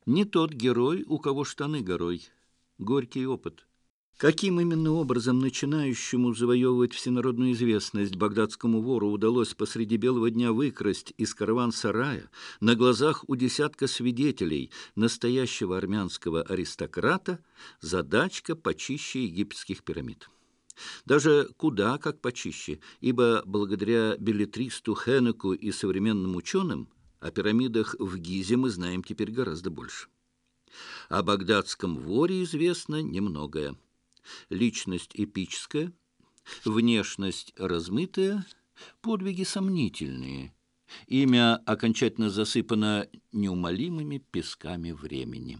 Не тот герой, у кого штаны горой. Горький опыт. Каким именно образом начинающему завоевывать всенародную известность багдадскому вору удалось посреди белого дня выкрасть из караван-сарая на глазах у десятка свидетелей настоящего армянского аристократа, задачка почище египетских пирамид. Даже куда как почище, ибо благодаря беллетристу Хенеку и современным ученым о пирамидах в Гизе мы знаем теперь гораздо больше. О багдадском воре известно немногое. Личность эпическая, внешность размытая, подвиги сомнительные. Имя окончательно засыпано неумолимыми песками времени.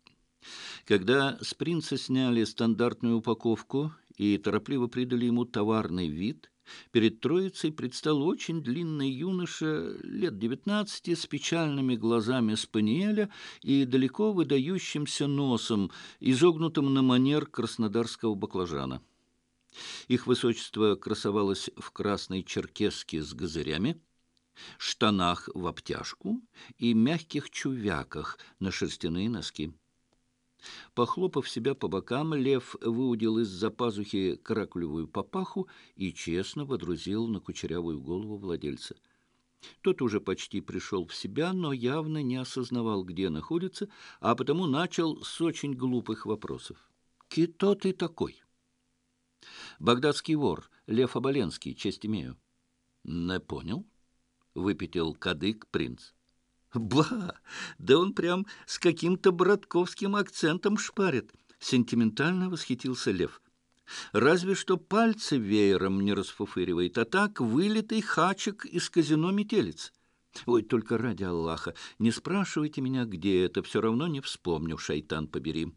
Когда с принца сняли стандартную упаковку и торопливо придали ему товарный вид, перед троицей предстал очень длинный юноша лет 19 с печальными глазами спаниеля и далеко выдающимся носом, изогнутым на манер краснодарского баклажана. Их высочество красовалось в красной черкеске с газырями, штанах в обтяжку и мягких чувяках на шерстяные носки. Похлопав себя по бокам, лев выудил из-за пазухи каракулевую папаху и честно водрузил на кучерявую голову владельца. Тот уже почти пришел в себя, но явно не осознавал, где находится, а потому начал с очень глупых вопросов. «Кто ты такой?» «Багдадский вор, Лев Оболенский, честь имею». «Не понял?» — выпятил кадык принц. «Ба! Да он прям с каким-то братковским акцентом шпарит!» — сентиментально восхитился лев. «Разве что пальцы веером не расфуфыривает, а так вылитый хачик из казино «Метелиц». Ой, только ради Аллаха, не спрашивайте меня, где это, все равно не вспомню, шайтан побери».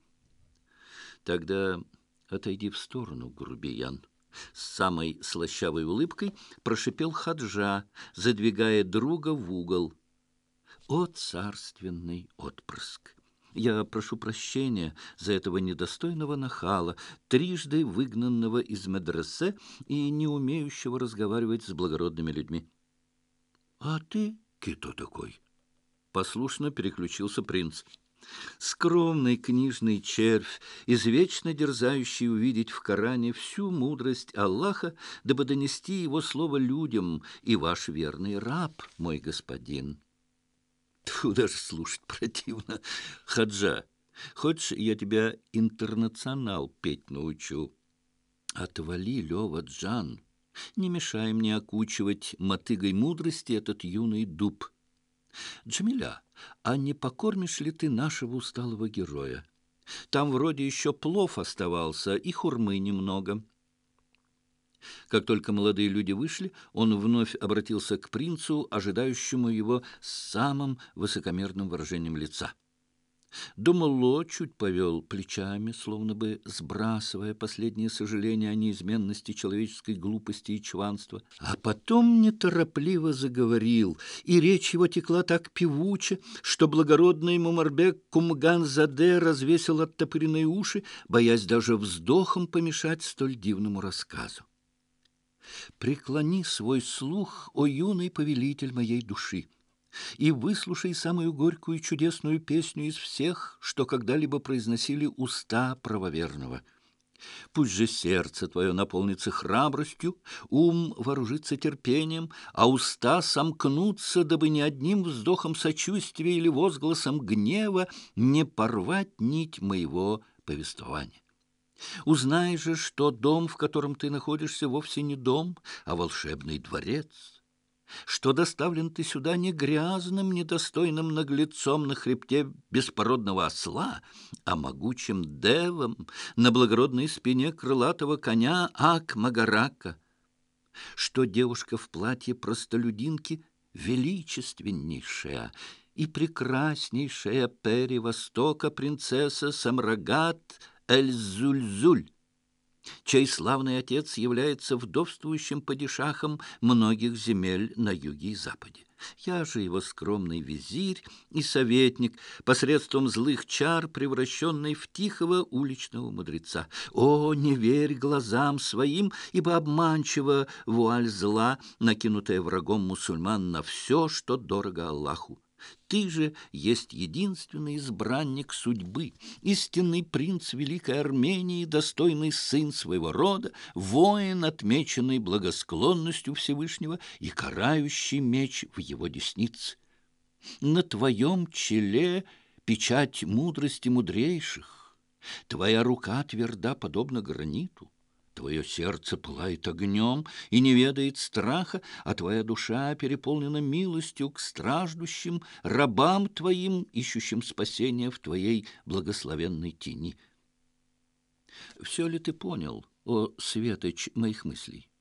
«Тогда отойди в сторону, грубиян». С самой слащавой улыбкой прошипел Хаджа, задвигая друга в угол. «О, царственный отпрыск! Я прошу прощения за этого недостойного нахала, трижды выгнанного из медресе и не умеющего разговаривать с благородными людьми». «А ты кто такой?» — послушно переключился принц. «Скромный книжный червь, извечно дерзающий увидеть в Коране всю мудрость Аллаха, дабы донести его слово людям, и ваш верный раб, мой господин». Тьфу, даже слушать противно. Хаджа, хочешь, я тебя интернационал петь научу? Отвали, Лёва Джан, не мешай мне окучивать мотыгой мудрости этот юный дуб. Джамиля, а не покормишь ли ты нашего усталого героя? Там вроде еще плов оставался и хурмы немного. Как только молодые люди вышли, он вновь обратился к принцу, ожидающему его с самым высокомерным выражением лица. Думало чуть повел плечами, словно бы сбрасывая последние сожаления о неизменности человеческой глупости и чванства, а потом неторопливо заговорил, и речь его текла так певуче, что благородный Мумарбек Кумган-Заде развесил оттопыренные уши, боясь даже вздохом помешать столь дивному рассказу. «Преклони свой слух, о юный повелитель моей души, и выслушай самую горькую и чудесную песню из всех, что когда-либо произносили уста правоверного. Пусть же сердце твое наполнится храбростью, ум вооружится терпением, а уста сомкнутся, дабы ни одним вздохом сочувствия или возгласом гнева не порвать нить моего повествования. Узнай же, что дом, в котором ты находишься, вовсе не дом, а волшебный дворец, что доставлен ты сюда не грязным, недостойным наглецом на хребте беспородного осла, а могучим девом на благородной спине крылатого коня Ак-Магарака, что девушка в платье простолюдинки величественнейшая и прекраснейшая пери Востока принцесса Самрагат Эль-Зуль-Зуль, чей славный отец является вдовствующим падишахом многих земель на юге и западе. Я же его скромный визирь и советник, посредством злых чар, превращенный в тихого уличного мудреца. О, не верь глазам своим, ибо обманчива вуаль зла, накинутая врагом мусульман на все, что дорого Аллаху. Ты же есть единственный избранник судьбы, истинный принц Великой Армении, достойный сын своего рода, воин, отмеченный благосклонностью Всевышнего и карающий меч в его деснице. На твоем челе печать мудрости мудрейших, твоя рука тверда, подобно граниту. Твое сердце пылает огнем и не ведает страха, а твоя душа переполнена милостью к страждущим, рабам твоим, ищущим спасения в твоей благословенной тени. Все ли ты понял, о светоч моих мыслей?